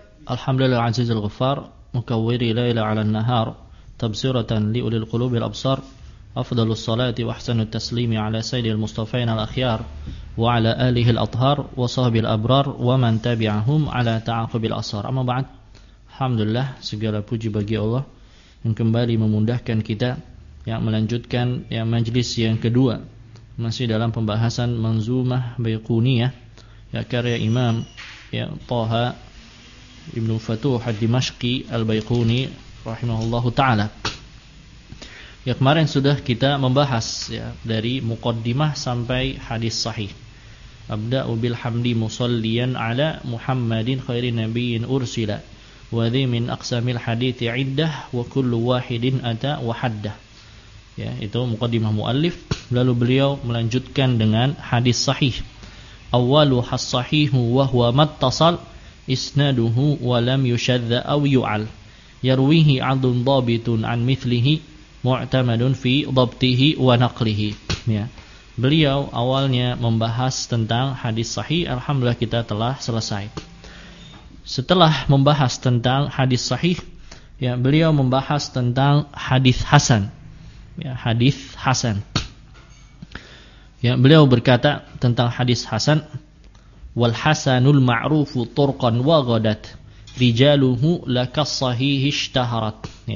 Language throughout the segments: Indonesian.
Alhamdulillah azizul ghaffar mukawwiri laila 'ala an-nahar tabsiratan li ulil qulubil absar afdalus salati wa ahsanut taslimi ala sayyidil mustafain al-akhyar wa ala alihi al-athhar wa sahbil abrar wa man tabi'ahum ala ta'aqubil asar. Amma ba'd. Alhamdulillah, segala puji bagi Allah yang kembali memudahkan kita yang melanjutkan majlis yang kedua masih dalam pembahasan Manzumah Baiquniyah karya Imam Thaha Ibnu Futuh ad-Dimashqi al-Baiquni rahimahullahu ta'ala. Kemarin sudah kita membahas dari muqaddimah sampai hadis sahih. Abda'u bil hamdi musalliyan ala Muhammadin khairin nabiyyin ursila wa dhi min aqsamil hadithi iddah wa kullu wahidin ata wa haddah. Itu muqaddimah muallif. Lalu beliau melanjutkan dengan hadis sahih. Awwalu has-sahihu wa huwa mattasal isnaduhu wa lam yushadda aw yu'al yarwihi 'adlun dhabitun an mithlihi mu'tamadun fi dhabtihi wa naqlihi. Beliau awalnya membahas tentang hadis sahih. Alhamdulillah kita telah selesai. Setelah membahas tentang hadis sahih, beliau membahas tentang hadis hasan. Hadis hasan. Beliau berkata tentang hadis hasan, wal hasanul ma'rufu turqan wa ghadat rijaluhu lakas sahih ishtaharat.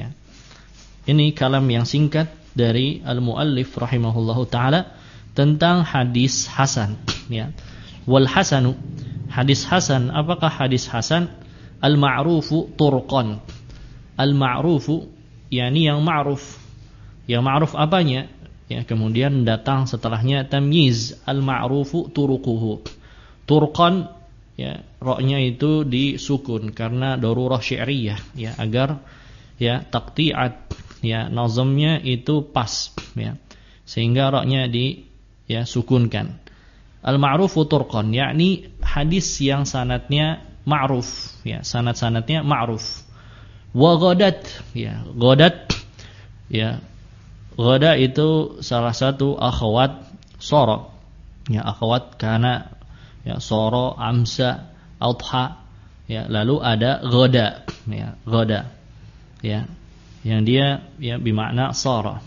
Ini kalam yang singkat dari al-muallif rahimahullahu taala tentang hadis hasan. Wal hasanu, hadis hasan, apakah hadis hasan? Al ma'rufu turqan. Al ma'rufu yakni yang ma'ruf. Yang ma'ruf apanya? Kemudian datang setelahnya tamyiz. Al ma'rufu turuquhu. Turqan, ra-nya itu disukun karena darurah syi'riyah, agar taqti'at, nazamnya itu pas, sehingga ra-nya disukunkan. Al-ma'rufu turqan, yakni hadis yang sanadnya ma'ruf, sanad-sanadnya ma'ruf. Wa ghadat, ghadat, ghada itu salah satu akhwat sara, akhwat kana, soro, amsa, adha, lalu ada ghada, ghada, yang dia bermakna sara.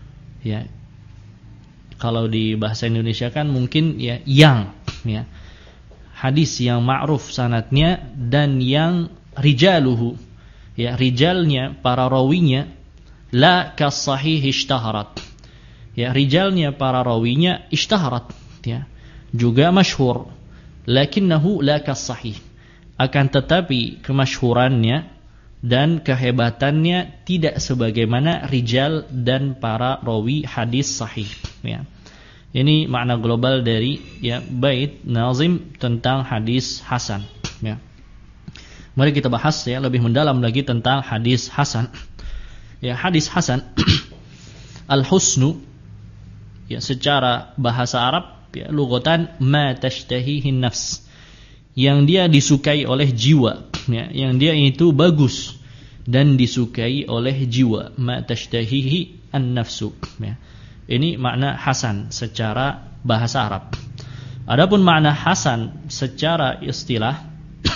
Kalau di bahasa Indonesia kan mungkin yang, hadis yang ma'ruf sanadnya dan yang rijaluhu, rijalnya para rawinya la kas sahih ishtaharat, rijalnya para rawinya ishtaharat, juga masyhur. Lakinnahu la kas-sahih, akan tetapi kemasyhurannya dan kehebatannya tidak sebagaimana rijal dan para rawi hadis sahih. Ini makna global dari bait nazim tentang hadis hasan. Mari kita bahas lebih mendalam lagi tentang hadis hasan. Hadis hasan al-husnu, secara bahasa Arab, lughatan ma tashtahihi nafs, yang dia disukai oleh jiwa, yang dia itu bagus dan disukai oleh jiwa. Ma tashtahihi an-nafsu, ini makna hasan secara bahasa Arab. Adapun makna hasan secara istilah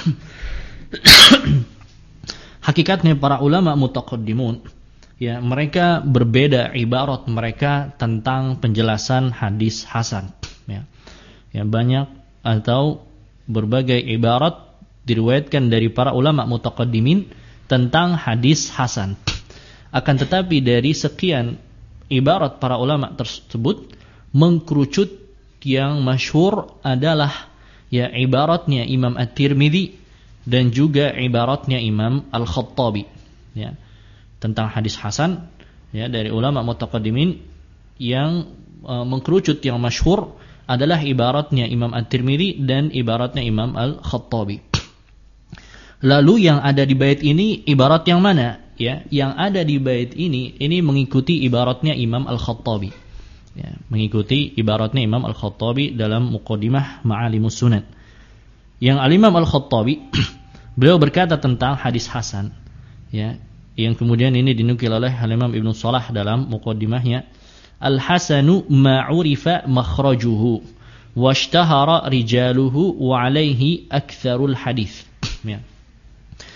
hakikatnya para ulama mutaqaddimun, mereka berbeda ibarat mereka tentang penjelasan hadis hasan. Banyak atau berbagai ibarat diriwayatkan dari para ulama mutaqaddimin tentang hadis hasan. Akan tetapi dari sekian ibarat para ulama tersebut, mengkerucut yang masyhur adalah ibaratnya Imam At-Tirmidzi dan juga ibaratnya Imam Al-Khattabi. Tentang hadis hasan, dari ulama mutaqaddimin yang mengkerucut yang masyhur adalah ibaratnya Imam At-Tirmidzi dan ibaratnya Imam Al-Khattabi. Lalu yang ada di bait ini ibarat yang mana? Yang ada di bait ini mengikuti ibaratnya Imam Al-Khattabi. Mengikuti ibaratnya Imam Al-Khattabi dalam Muqaddimah Ma'alimus Sunan. Yang Al-Imam Al-Khattabi beliau berkata tentang hadis hasan, yang kemudian ini dinukil oleh Al-Imam Ibnu Shalah dalam Muqaddimahnya, al-hasanu ma'urifa makhrajuhu washtahara rijaluhu wa alaihi aktsarul hadis.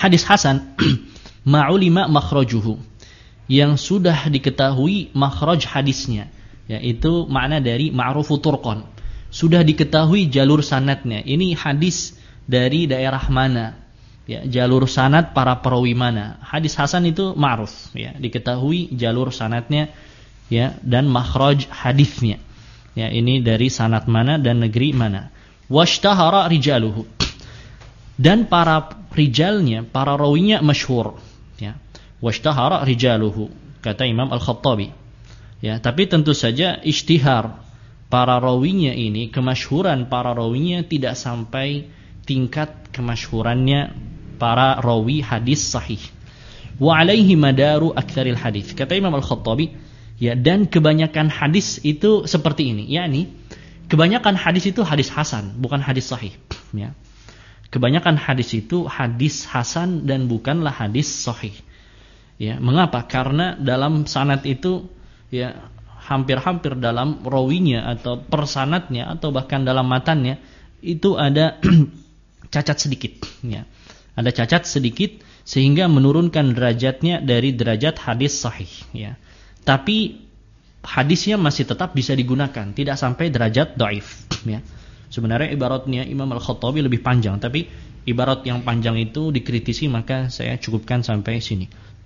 hadis hasan ma'ulima makhrajuhu, yang sudah diketahui makhraj hadisnya, yaitu makna dari ma'rufu turqan, sudah diketahui jalur sanadnya. Ini hadis dari daerah mana, ya, jalur sanad para perawi mana. Hadis hasan itu ma'ruf, ya, diketahui jalur sanadnya, ya, dan makhraj hadisnya, ya, ini dari sanad mana dan negeri mana. Washtahara rijaluhu, dan para rijalnya, para rawinya masyhur, ya. Washtahara rijaluhu, kata Imam Al-Khattabi, ya. Tapi tentu saja ishtihar para rawinya ini, kemasyhuran para rawinya tidak sampai tingkat kemasyhurannya para rawi hadis sahih. Wa alaihi madaru aktsaril hadis, kata Imam Al-Khattabi, ya, dan kebanyakan hadis itu seperti ini, yakni kebanyakan hadis itu hadis hasan, bukan hadis sahih, ya. Kebanyakan hadis itu hadis hasan dan bukanlah hadis sahih. Ya, mengapa? Karena dalam sanad itu, ya, hampir-hampir dalam rawinya atau persanadnya atau bahkan dalam matannya itu ada cacat sedikit, ya. Ada cacat sedikit sehingga menurunkan derajatnya dari derajat hadis sahih, ya. Tapi hadisnya masih tetap bisa digunakan, tidak sampai derajat dhaif, ya. Sebenarnya ibaratnya Imam Al-Khattabi lebih panjang, tapi ibarat yang panjang itu dikritisi, maka saya cukupkan sampai sini.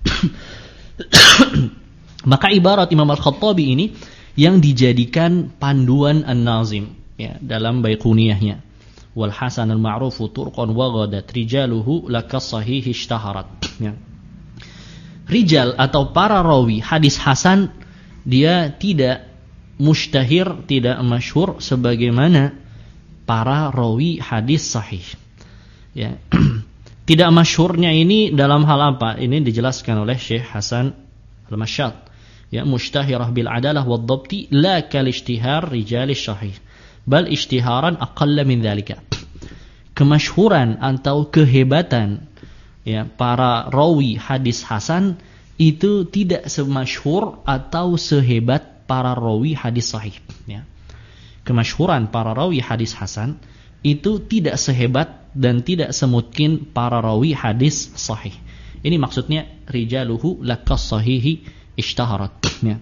Maka ibarat Imam Al-Khattabi ini yang dijadikan panduan An-Nazim, ya, dalam Baiquniyahnya. Wal hasan al-ma'rufu turqan wa ghadat rijaluhu lakas sahih ishtaharat, ya. Rijal atau para rawi hadis hasan, dia tidak mushtahir, tidak masyhur sebagaimana para rawi hadis sahih, ya. Tidak masyhurnya ini dalam hal apa? Ini dijelaskan oleh Syekh Hasan Al-Mashad, ya, mushtahirah bil adalah wad dhabti la kal ishtihar rijal sahih bal ishtiharan aqalla min dzalika. Kemasyhuran atau kehebatan, ya, para rawi hadis hasan itu tidak semasyhur atau sehebat para rawi hadis sahih, ya. Kemasyhuran para rawi hadis hasan itu tidak sehebat dan tidak semungkin para rawi hadis sahih. Ini maksudnya rijaluhu lakas sahihi ishtaharat, ya.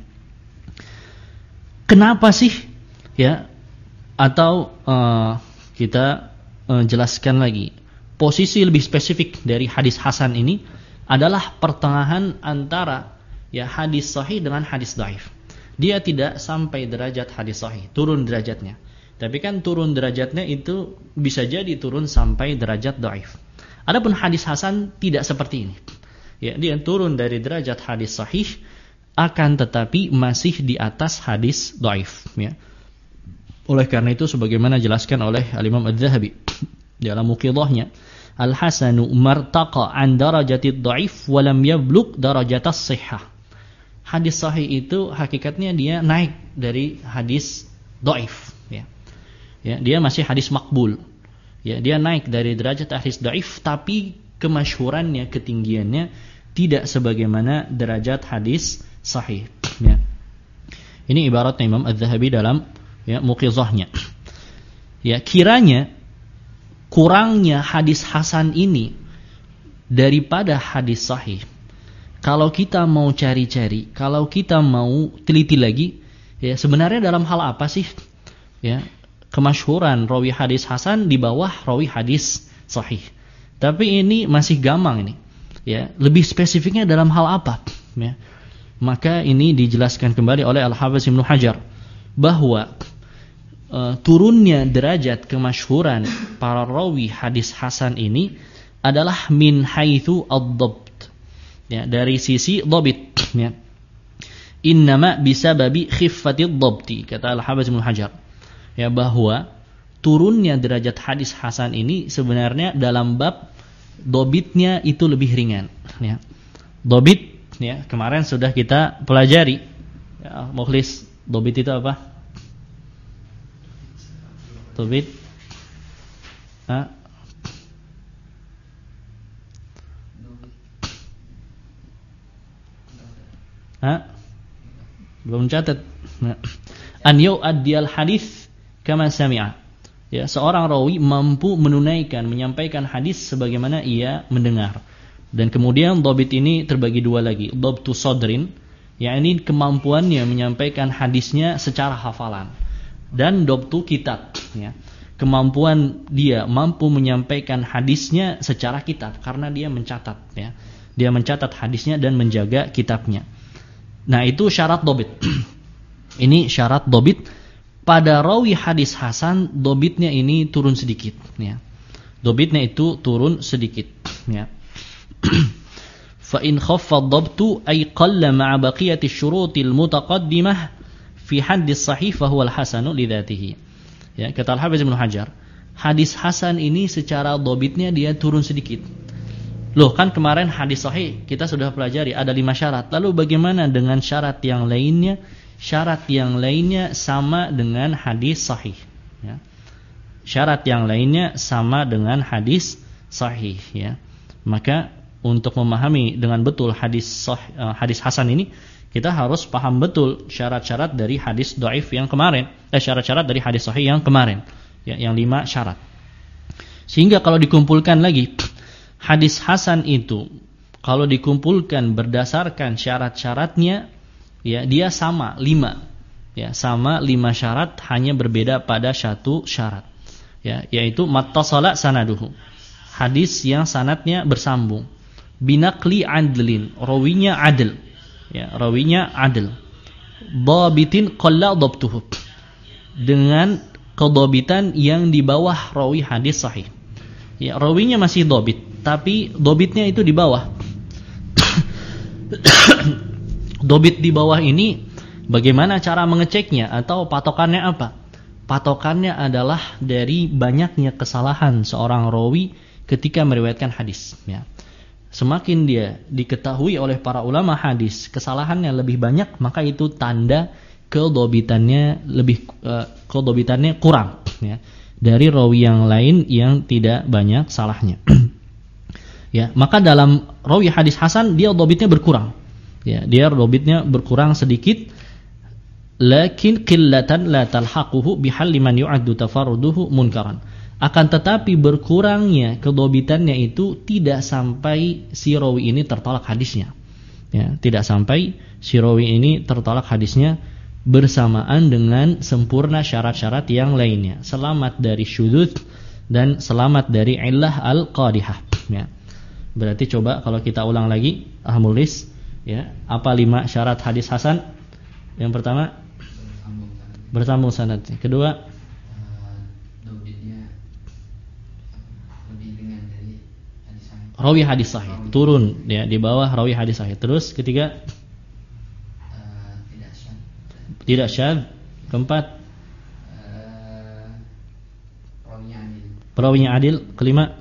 Kenapa sih, ya? Atau kita jelaskan lagi. Posisi lebih spesifik dari hadis hasan ini adalah pertengahan antara, ya, hadis sahih dengan hadis dhaif. Dia tidak sampai derajat hadis sahih, turun derajatnya. Tapi kan turun derajatnya itu bisa jadi turun sampai derajat dhaif. Adapun hadis hasan tidak seperti ini. Ya, dia turun dari derajat hadis sahih akan tetapi masih di atas hadis dhaif, ya. Oleh karena itu sebagaimana dijelaskan oleh Al-Imam Adz-Dzahabi dalam Muqidahnya, al-hasanu martaqa an darajatid dhaif wa lam yablugh darajatas shihhah. Hadis sahih itu hakikatnya dia naik dari hadis dhaif, ya. Ya, dia masih hadis makbul. Ya, dia naik dari derajat hadis dhaif tapi kemasyhurannya, ketinggiannya tidak sebagaimana derajat hadis sahih, ya. Ini ibaratnya Imam Adz-Dzahabi dalam, ya, Muqizahnya. Ya, kiranya kurangnya hadis hasan ini daripada hadis sahih. Kalau kita mau cari-cari, kalau kita mau teliti lagi, ya, sebenarnya dalam hal apa sih, ya, kemasyhuran rawi hadis hasan di bawah rawi hadis sahih. Tapi ini masih gampang ini, ya. Lebih spesifiknya dalam hal apa, ya? Maka ini dijelaskan kembali oleh Al-Hafiz Ibnu Hajar bahwa turunnya derajat kemasyhuran para rawi hadis hasan ini adalah min haitsu ad-dhabt, ya, dari sisi dhabit, ya. Innama bisababi khiffatid dhabti, kata Al-Hafiz Ibnu Hajar, ya, bahwa turunnya derajat hadis hasan ini sebenarnya dalam bab dhabitnya itu lebih ringan, ya. Dhabit, ya, kemarin sudah kita pelajari, ya, Mukhlis, dhabit itu apa? Dhabit, belum catat. An yu'addiyal hadis kama sami'a, ya, seorang rawi mampu menunaikan, menyampaikan hadis sebagaimana ia mendengar. Dan kemudian dhabit ini terbagi dua lagi, dhabtu sadrin, yakni kemampuannya menyampaikan hadisnya secara hafalan, dan dhabtu kitab, ya. Kemampuan dia mampu menyampaikan hadisnya secara kitab karena dia mencatat, ya. Dia mencatat hadisnya dan menjaga kitabnya. Nah, itu syarat dhabit. Ini syarat dhabit. Pada rawi hadis hasan, dhabitnya ini turun sedikit, ya. Dhabitnya itu turun sedikit, ya. Fa in khaffa ad-dhabtu ay qalla ma'a baqiyati asy-syurutil mutaqaddimah fi hadis sahih fa huwa al-hasanu li dzatihi. Ya, kata Al-Hafiz Ibnu Hajar, hadis hasan ini secara dhabitnya dia turun sedikit. Loh, kan kemarin hadis sahih kita sudah pelajari ada 5 syarat. Lalu bagaimana dengan syarat yang lainnya? Syarat yang lainnya sama dengan hadis sahih, ya. Syarat yang lainnya sama dengan hadis sahih, ya. Maka untuk memahami dengan betul hadis hasan ini, kita harus paham betul syarat-syarat dari hadis dhaif yang kemarin, syarat-syarat dari hadis sahih yang kemarin, ya, yang 5 syarat. Sehingga kalau dikumpulkan lagi hadis hasan itu, kalau dikumpulkan berdasarkan syarat-syaratnya, ya, dia sama 5, ya, sama 5 syarat, hanya berbeda pada satu syarat, ya, yaitu mattasala sanaduhu, hadis yang sanadnya bersambung, binaqli adlin, rawinya adil, ya, rawinya adil, dhabitin qalla dhabtuhu, dengan kedhabitan yang di bawah rawi hadis sahih, ya, rawinya masih dhabit tapi dhabitnya itu di bawah. Dhabit di bawah ini bagaimana cara mengeceknya atau patokannya apa? Patokannya adalah dari banyaknya kesalahan seorang rawi ketika meriwayatkan hadis, ya. Semakin dia diketahui oleh para ulama hadis kesalahannya lebih banyak, maka itu tanda kedhabitannya kurang, ya, dari rawi yang lain yang tidak banyak salahnya. Ya, maka dalam rawi hadis hasan dia dhabitnya berkurang. Ya, dia dhabitnya berkurang sedikit, lakin qillatan la talhaquhu bihalli man yu'addu tafarruduhu munkaran. Akan tetapi berkurangnya kedhabitannya itu tidak sampai si rawi ini tertolak hadisnya. Ya, tidak sampai si rawi ini tertolak hadisnya bersamaan dengan sempurna syarat-syarat yang lainnya, selamat dari syudzuz dan selamat dari illah al-qadihah, ya. Berarti coba kalau kita ulang lagi, ahmulis, ya, apa 5 syarat hadis hasan? Yang pertama, bersambung sanadnya. Kedua, rawi hadis sahih, turun, ya, di bawah rawi hadis sahih. Terus ketiga, tidak syadz. Keempat, perawinya adil. Kelima,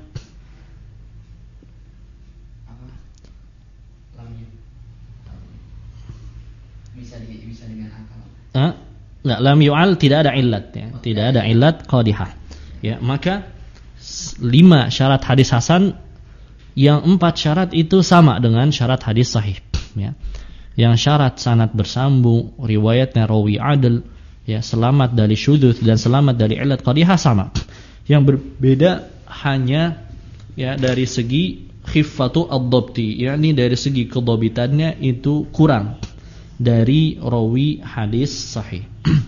bisa dengan akal. Enggak, lam yu'al, tidak ada illat, ya. Tidak ada illat qadihah. Ya, maka 5 syarat hadis hasan, yang 4 syarat itu sama dengan syarat hadis sahih, ya. Yang syarat sanad bersambung, riwayatnya rawi adil, ya, selamat dari syudzuz dan selamat dari illat qadihah sama. Yang berbeda hanya, ya, dari segi khiffatu ad-dhabti, yakni dari segi kedhabitannya itu kurang dari rawi hadis sahih.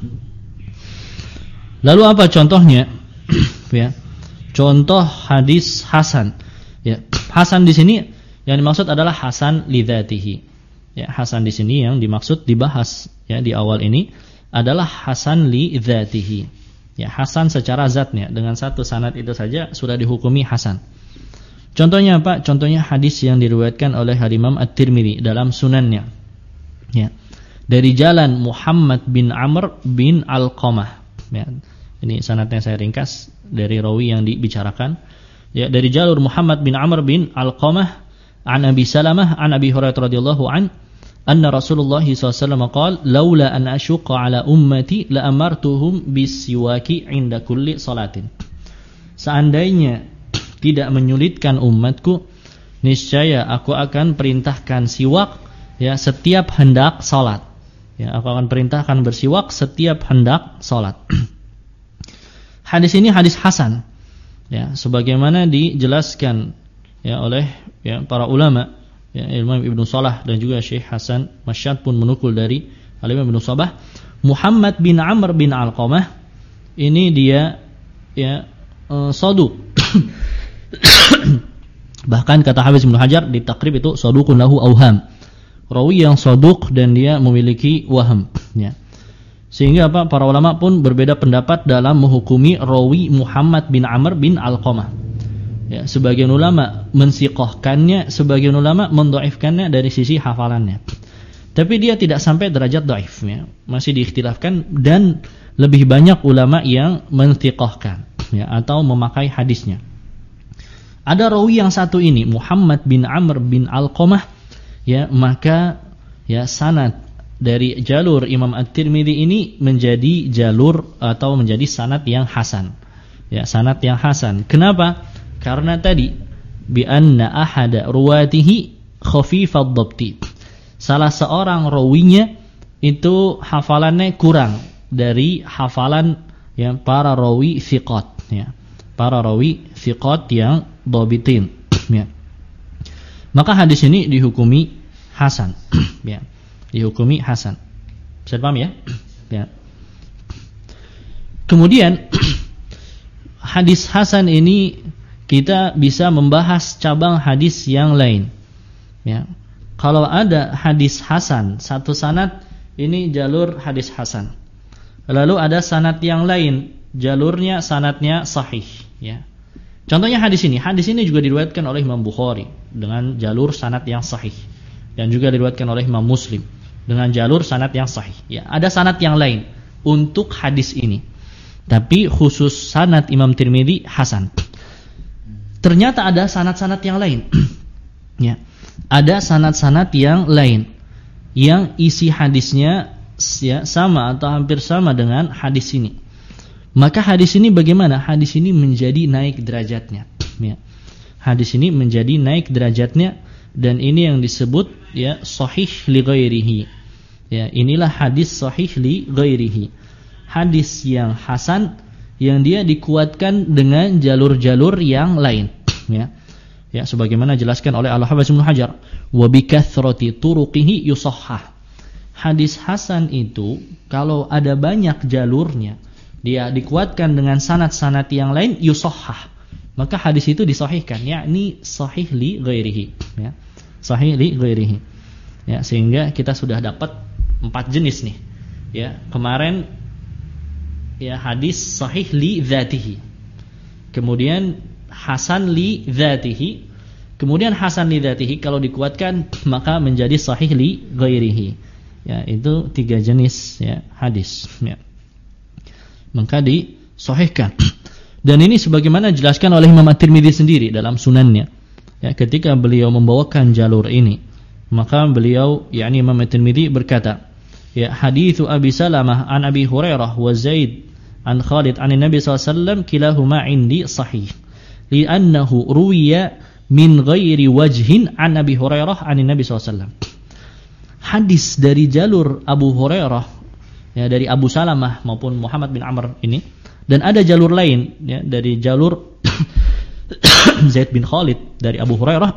Lalu apa contohnya? Ya, contoh hadis hasan. Ya, hasan di sini yang dimaksud adalah hasan li dzatihi. Ya, hasan di sini yang dimaksud dibahas, ya, di awal ini adalah hasan li dzatihi. Ya, hasan secara zatnya, dengan satu sanad itu saja sudah dihukumi hasan. Contohnya apa? Contohnya hadis yang diriwayatkan oleh Imam At-Tirmidzi dalam sunannya, ya, dari jalan Muhammad bin Amr bin Alqamah, ya. Ini sanadnya saya ringkas dari rawi yang dibicarakan, ya, dari jalur Muhammad bin Amr bin Alqamah an Abi Salamah an Abi Hurairah radhiyallahu an anna Rasulullah SAW qala laula an asyqa ala ummati la amartuhum bisiwaki inda kulli salatin. Seandainya tidak menyulitkan umatku, niscaya aku akan perintahkan siwak, ya, setiap hendak salat. Ya, aku akan perintahkan bersiwak setiap hendak salat. Hadis ini hadis hasan, ya, sebagaimana dijelaskan ya oleh ya para ulama, ya Imam Ibnu Salah dan juga Syekh Hasan Masyad pun menukul dari Imam Ibnu Sabah, Muhammad bin Amr bin Alqamah ini dia ya saduq. Bahkan kata Hafiz Ibnu Hajar di Taqrib itu saduqun lahu auham, rawi yang saduq dan dia memiliki waham, ya. Sehingga para ulama pun berbeda pendapat dalam menghukumi rawi Muhammad bin Amr bin Alqamah. Ya, sebagian ulama mensiqahkannya, sebagian ulama mendhaifkannya dari sisi hafalannya. Tapi dia tidak sampai derajat dhaif, ya. Masih diikhtilafkan dan lebih banyak ulama yang mensiqahkan, ya, atau memakai hadisnya. Ada rawi yang satu ini, Muhammad bin Amr bin Alqamah, ya, maka ya sanad dari jalur Imam At-Tirmidzi ini menjadi jalur atau menjadi sanad yang hasan. Ya, sanad yang hasan. Kenapa? Karena tadi bi anna ahada ruwatihi khafifad dhabti. Salah seorang rawinya itu hafalannya kurang dari hafalan yang para rawi thiqat, ya. Para rawi thiqat yang dhabitin, ya. Maka hadis ini dihukumi hasan, ya. Dihukumi hasan. Bisa paham ya? Ya. Kemudian hadis hasan ini kita bisa membahas cabang hadis yang lain, ya. Kalau ada hadis hasan satu sanad, ini jalur hadis hasan. Lalu ada sanad yang lain, jalurnya sanadnya sahih, ya. Contohnya hadis ini juga diriwayatkan oleh Imam Bukhari dengan jalur sanad yang sahih, dan juga diriwayatkan oleh Imam Muslim dengan jalur sanad yang sahih, ya. Ada sanad yang lain untuk hadis ini, tapi khusus sanad Imam Tirmidzi hasan. Ternyata ada sanad-sanad yang lain, ya. Ada sanad-sanad yang lain yang isi hadisnya ya sama atau hampir sama dengan hadis ini. Maka hadis ini bagaimana? Hadis ini menjadi naik derajatnya, ya. Hadis ini menjadi naik derajatnya, dan ini yang disebut ya sahih li ghairihi. Ya, inilah hadis sahih li ghairihi. Hadis yang hasan yang dia dikuatkan dengan jalur-jalur yang lain, ya. Ya, sebagaimana jelaskan oleh Al-Hafiz Ibnu Hajar, wa bi kathrati turuqihi yusahhah. Hadis hasan itu kalau ada banyak jalurnya, dia dikuatkan dengan sanad-sanad yang lain, yusahhah, maka hadis itu disahihkan, yakni sahih li ghairihi, ya. Sahih li ghairihi. Ya, sehingga kita sudah dapat 4 jenis nih. Ya, kemarin ya hadis sahih li dzatihi. Kemudian hasan li dzatihi. Kemudian hasan li dzatihi kalau dikuatkan maka menjadi sahih li ghairihi. Ya, itu 3 jenis ya hadis, ya. Maka disahihkan. Dan ini sebagaimana dijelaskan oleh Imam At-Tirmidzi sendiri dalam sunannya. Ya, ketika beliau membawakan jalur ini, maka beliau yakni Imam At-Tirmidzi berkata, ya haditsu Abi Salamah an Abi Hurairah wa Zaid an Khalid an Nabi sallallahu alaihi wasallam kilahuma indi sahih li'annahu ruwiya min ghairi wajhin an Abi Hurairah an Nabi sallallahu alaihi wasallam. Hadis dari jalur Abu Hurairah, ya, dari Abu Salamah maupun Muhammad bin Amr ini, dan ada jalur lain ya dari jalur Zaid bin Khalid dari Abu Hurairah.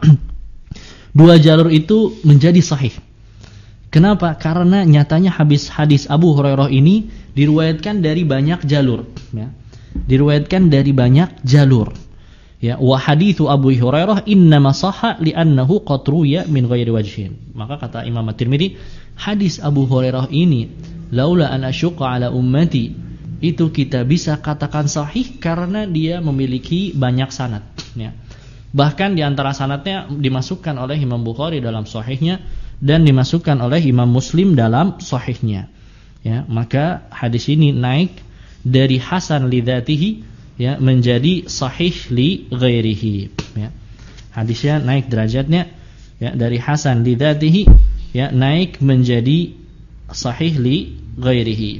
2 jalur itu menjadi sahih. Kenapa? Karena nyatanya hadis Abu Hurairah ini diriwayatkan dari banyak jalur, ya. Diriwayatkan dari banyak jalur. Ya, wa haditsu Abu Hurairah innama sahha li'annahu qad ruwiya min ghairi wajhin. Maka kata Imam At-Tirmidzi, hadis Abu Hurairah ini laula an asyqa ala ummati, itu kita bisa katakan sahih karena dia memiliki banyak sanad, ya. Bahkan di antara sanadnya dimasukkan oleh Imam Bukhari dalam sahihnya dan dimasukkan oleh Imam Muslim dalam sahihnya, ya. Maka hadis ini naik dari hasan li dzatihi, ya, menjadi sahih li ghairihi, ya. Hadisnya naik derajatnya, ya, dari hasan li dzatihi, ya, naik menjadi sahih li ghairihi.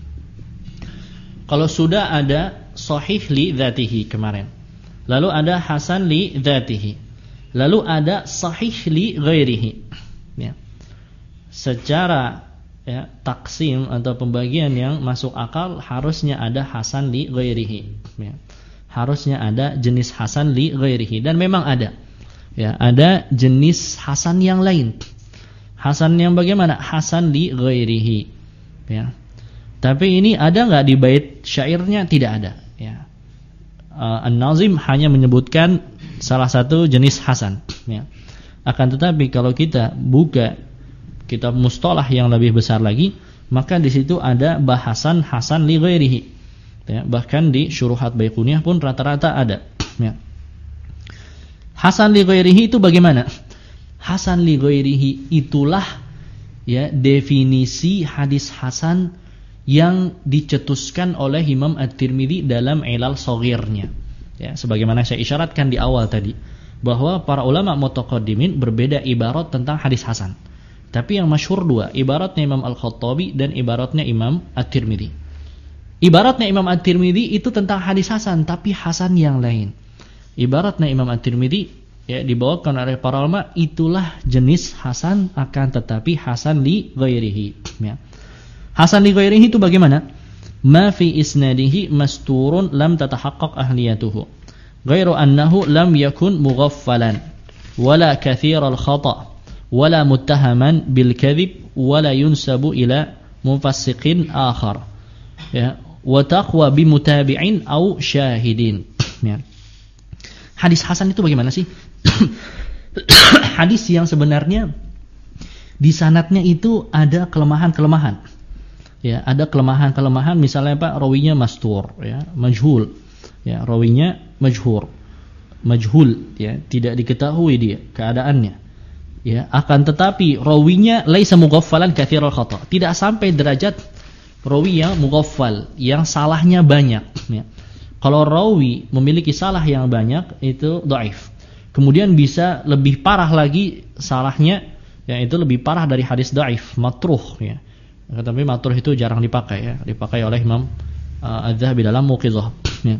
Kalau sudah ada sahih li dzatihi kemarin, lalu ada hasan li dzatihi, lalu ada sahih li ghairihi, ya. Secara ya taksim atau pembagian yang masuk akal harusnya ada hasan li ghairihi, ya. Harusnya ada jenis hasan li ghairihi, dan memang ada. Ya, ada jenis hasan yang lain. Hasan yang bagaimana? Hasan li ghairihi. Ya. Tapi ini ada enggak di bait syairnya? Tidak ada, ya. An-Nazim hanya menyebutkan salah satu jenis hasan, ya. Akan tetapi kalau kita buka kitab mustalah yang lebih besar lagi, maka di situ ada bahasan hasan li ghairihi. Ya, bahkan di Syuruhat Baiquniyah pun rata-rata ada, ya. Hasan li ghairihi itu bagaimana? Hasan li ghairihi itulah, ya, definisi hadis hasan yang dicetuskan oleh Imam At-Tirmidzi dalam Ilal Shaghirnya. Ya, sebagaimana saya isyaratkan di awal tadi, bahwa para ulama mutaqaddimin berbeda ibarat tentang hadis hasan. Tapi yang masyhur dua, ibaratnya Imam Al-Khattabi dan ibaratnya Imam At-Tirmidzi. Ibaratnya Imam At-Tirmidzi itu tentang hadis hasan, tapi hasan yang lain. Ibaratnya Imam At-Tirmidzi, ya, dibawakan oleh para ulama, itulah jenis hasan, akan tetapi hasan li ghairihi, ya. Hasan li ghairihi itu bagaimana? Ma fi isnadihi masturun lam tatahaqqaq ahliyatuhu ghairu annahu lam yakun mughaffalan wala kathiral khata' wala muttahaman bil kadhib wala yunsabu ila mufassiqin akhar, ya, wa taqwa bi mutabi'in aw syahidin, ya. Hadis hasan itu bagaimana sih? Hadis yang sebenarnya di sanadnya itu ada kelemahan-kelemahan. Ya, ada kelemahan-kelemahan, misalnya Pak, rawinya mastur, ya, majhul. Ya, rawinya majhul, ya, tidak diketahui dia keadaannya. Ya, akan tetapi rawinya laisa mughaffalan katsiral khata', tidak sampai derajat rawi yang mughaffal, yang salahnya banyak, ya. Kalau rawi memiliki salah yang banyak itu dhaif. Kemudian bisa lebih parah lagi salahnya, ya, itu lebih parah dari hadis dhaif, matruh, ya. Tapi matruh itu jarang dipakai, ya, dipakai oleh Imam Az-Zahabi dalam Muqizah, ya.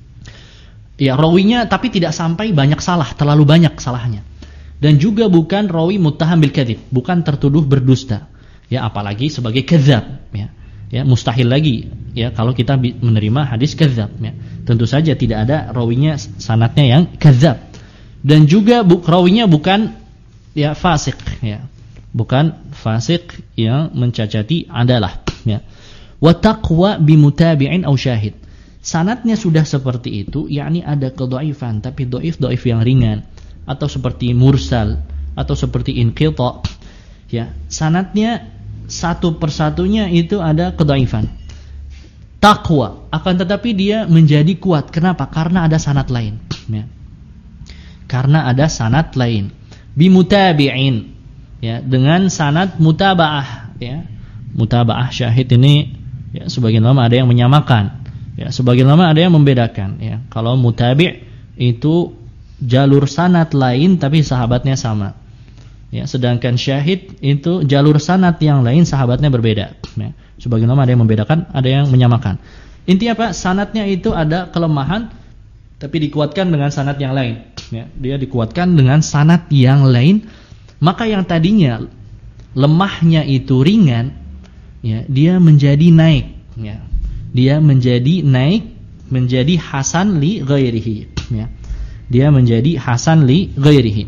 Ya, rawinya tapi tidak sampai banyak salah, terlalu banyak salahnya. Dan juga bukan rawi muttaham bil kadzib, bukan tertuduh berdusta. Ya, apalagi sebagai kadzab, ya. Ya, mustahil lagi, ya, kalau kita menerima hadis kadzab, ya. Tentu saja tidak ada rawinya sanadnya yang kadzab. Dan juga rawinya bukan, ya, fasik, ya. Bukan fasik yang mencacati adalah, ya. Wa taqwa bi mutabi'in aw syahid. Sanadnya sudah seperti itu, yakni ada kedhaifan, tapi dhaif yang ringan, atau seperti mursal, atau seperti inqita', ya. Sanadnya satu persatunya itu ada kedhaifan. Taqwa, akan tetapi dia menjadi kuat. Kenapa? Karena ada sanad lain, ya. Karena ada sanad lain. Bi mutabi'in, ya, dengan sanad mutaba'ah, ya. Mutaba'ah syahid ini, ya, sebagian ulama ada yang menyamakan, ya, sebagian ulama ada yang membedakan, ya. Kalau mutabi' itu jalur sanad lain tapi sahabatnya sama, ya. Sedangkan syahid itu jalur sanad yang lain, sahabatnya berbeda, ya. Sebagian ulama ada yang membedakan, ada yang menyamakan. Intinya apa? Sanadnya itu ada kelemahan tapi dikuatkan dengan sanad yang lain, ya. Dia dikuatkan dengan sanad yang lain. Maka yang tadinya lemahnya itu ringan, ya, dia menjadi naik, ya. Dia menjadi naik menjadi hasan li ghairihi, ya. Dia menjadi hasan li ghairihi.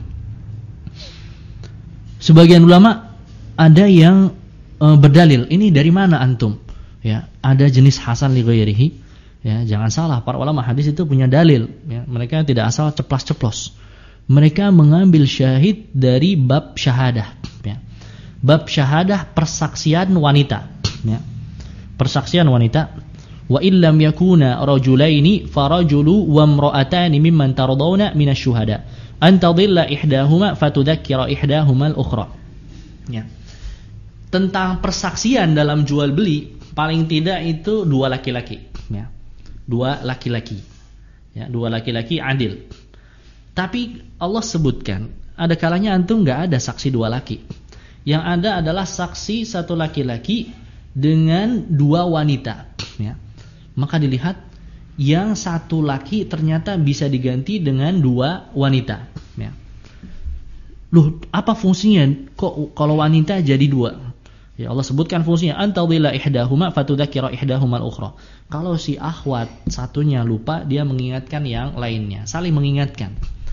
Sebagian ulama ada yang berdalil, ini dari mana antum? Ya, ada jenis hasan li ghairihi. Ya, jangan salah, para ulama hadis itu punya dalil, ya. Mereka tidak asal ceplas-ceplos. Mereka mengambil syahid dari bab syahadah, ya. Bab syahadah persaksian wanita, ya. Persaksian wanita. Wa illam yakuna rajulaini farajulu wa imra'atani mimman tardawna minasyuhada an tadilla ihdahuma fatudzakkira ihdahuma al-ukhra, ya. Tentang persaksian dalam jual beli, paling tidak itu dua laki-laki, ya. Dua laki-laki, ya, dua laki-laki adil. Tapi Allah sebutkan, ada kalanya antum nggak ada saksi dua laki. Yang ada adalah saksi satu laki-laki dengan dua wanita, ya. Maka dilihat yang satu laki ternyata bisa diganti dengan dua wanita, ya. Loh, apa fungsinya? Kok kalau wanita jadi dua? Ya, Allah sebutkan fungsinya, antadilla ihdahuma fatudzakkira ihdahuma al-ukhra. Kalau si akhwat satunya lupa, dia mengingatkan yang lainnya, saling mengingatkan.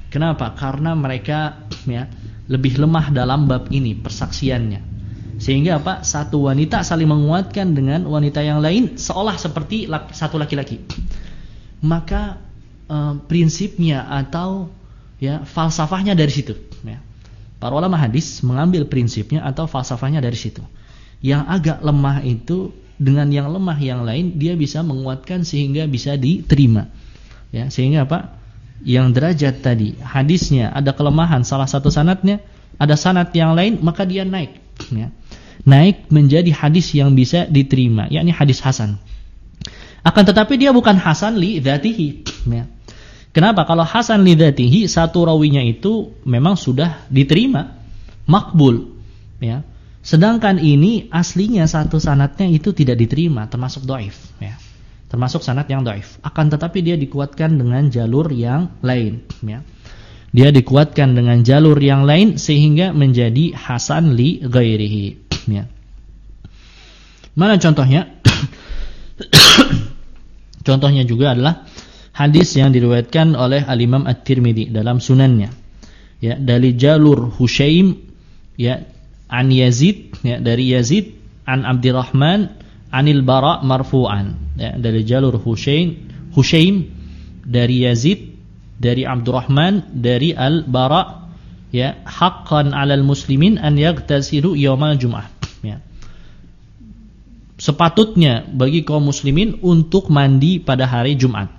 Kenapa? Karena mereka lebih lemah dalam bab ini persaksiannya. Sehingga satu wanita saling menguatkan dengan wanita yang lain seolah seperti satu laki-laki. Maka prinsipnya atau falsafahnya dari situ. Para ulama hadis mengambil prinsipnya atau falsafahnya dari situ. Yang agak lemah itu dengan yang lemah yang lain dia bisa menguatkan sehingga bisa diterima. Sehingga yang derajat tadi hadisnya ada kelemahan salah satu sanadnya, ada sanad yang lain, maka dia naik. Naik menjadi hadis yang bisa diterima, yakni hadis hasan. Akan tetapi dia bukan hasan li dzatihi. Kenapa? Kalau hasan li dzatihi, satu rawinya itu memang sudah diterima, makbul. Sedangkan ini aslinya satu sanadnya itu tidak diterima, termasuk dhaif. Termasuk sanad yang dhaif. Akan tetapi dia dikuatkan dengan jalur yang lain. Dia dikuatkan dengan jalur yang lain sehingga menjadi hasan li ghairihi. Mana contohnya? Contohnya juga adalah hadis yang diriwayatkan oleh Al-Imam At-Tirmidzi dalam sunannya. Dari jalur Hushaim an Yazid, dari Yazid an Abdurrahman anil Bara marfu'an. Dari jalur Hushaim dari Yazid dari Abdurrahman dari Al-Bara haqqan 'alal muslimin an yaghtasilu yaumal jum'ah. Sepatutnya bagi kaum muslimin untuk mandi pada hari Jumat.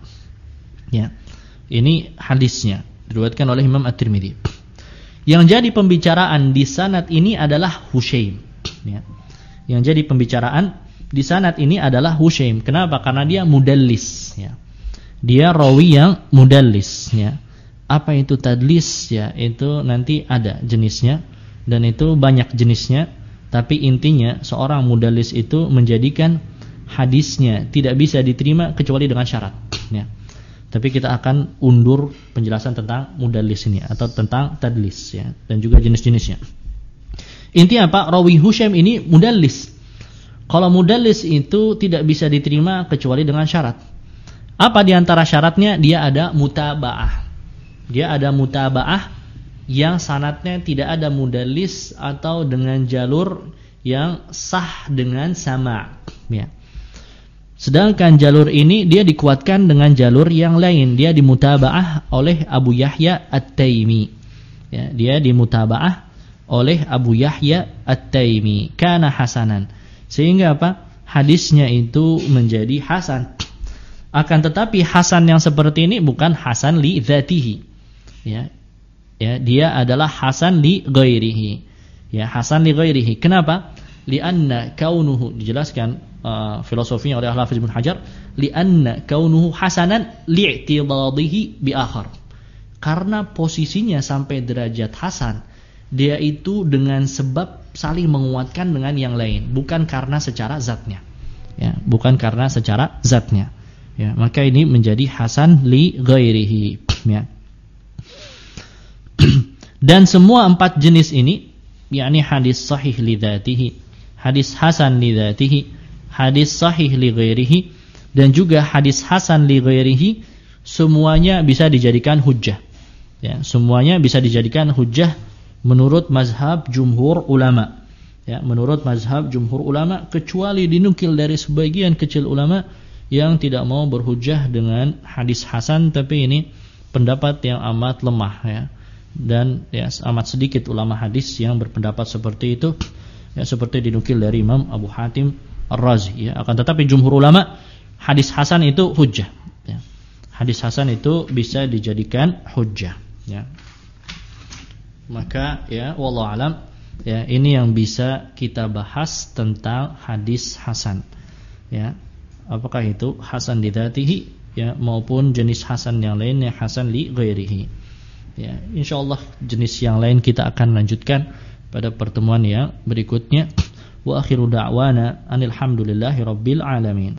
Ini hadisnya diriwayatkan oleh Imam At-Tirmidzi. Yang jadi pembicaraan di sanad ini adalah Hushaim. Yang jadi pembicaraan di sanad ini adalah Hushaim. Kenapa? Karena dia mudallis. Dia rawi yang mudallis. Apa itu tadlis? Itu nanti ada jenisnya dan itu banyak jenisnya. Tapi intinya seorang mudallis itu menjadikan hadisnya tidak bisa diterima kecuali dengan syarat. Tapi kita akan undur penjelasan tentang mudallis ini atau tentang tadlis dan juga jenis-jenisnya. Intinya rawi Hushaim ini mudallis. Kalau mudallis itu tidak bisa diterima kecuali dengan syarat. Apa di antara syaratnya? Dia ada mutaba'ah. Dia ada mutaba'ah yang sanadnya tidak ada mudallis atau dengan jalur yang sah dengan sama. Sedangkan jalur ini dia dikuatkan dengan jalur yang lain. Dia dimutaba'ah oleh Abu Yahya At-Taimi. Dia dimutaba'ah oleh Abu Yahya At-Taimi. Kana hasanan. Sehingga hadisnya itu menjadi hasan. Akan tetapi hasan yang seperti ini bukan hasan li dzatihi. Dia adalah hasan li ghairihi. Hasan li ghairihi. Kenapa? Lianna kaunuhu, dijelaskan filosofinya oleh Al-Hafiz Ibnu Hajar, lianna kaunuhu hasanan li'tidadihi bi akhar. Karena posisinya sampai derajat hasan, dia itu dengan sebab saling menguatkan dengan yang lain, bukan karena secara zatnya. Bukan karena secara zatnya. Maka ini menjadi hasan li ghairihi. Dan semua empat jenis ini, yakni hadis sahih li dzatihi, hadis hasan li dzatihi, hadis sahih li ghairihi, dan juga hadis hasan li ghairihi, semuanya bisa dijadikan hujjah. Semuanya bisa dijadikan hujjah menurut mazhab jumhur ulama. Menurut mazhab jumhur ulama, kecuali dinukil dari sebagian kecil ulama yang tidak mau berhujjah dengan hadis hasan, tapi ini pendapat yang amat lemah dan amat sedikit ulama hadis yang berpendapat seperti itu, seperti dinukil dari Imam Abu Hatim Ar-Razi. Akan tetapi jumhur ulama, hadis hasan itu hujjah. Hadis hasan itu bisa dijadikan hujjah. Maka wallahu alam, ini yang bisa kita bahas tentang hadis hasan. Apakah itu hasan li dzatihi maupun jenis hasan yang lainnya hasan li ghairihi. Insyaallah jenis yang lain kita akan lanjutkan pada pertemuan yang berikutnya. Wa akhiru da'wana anil hamdulillahi rabbil alamin.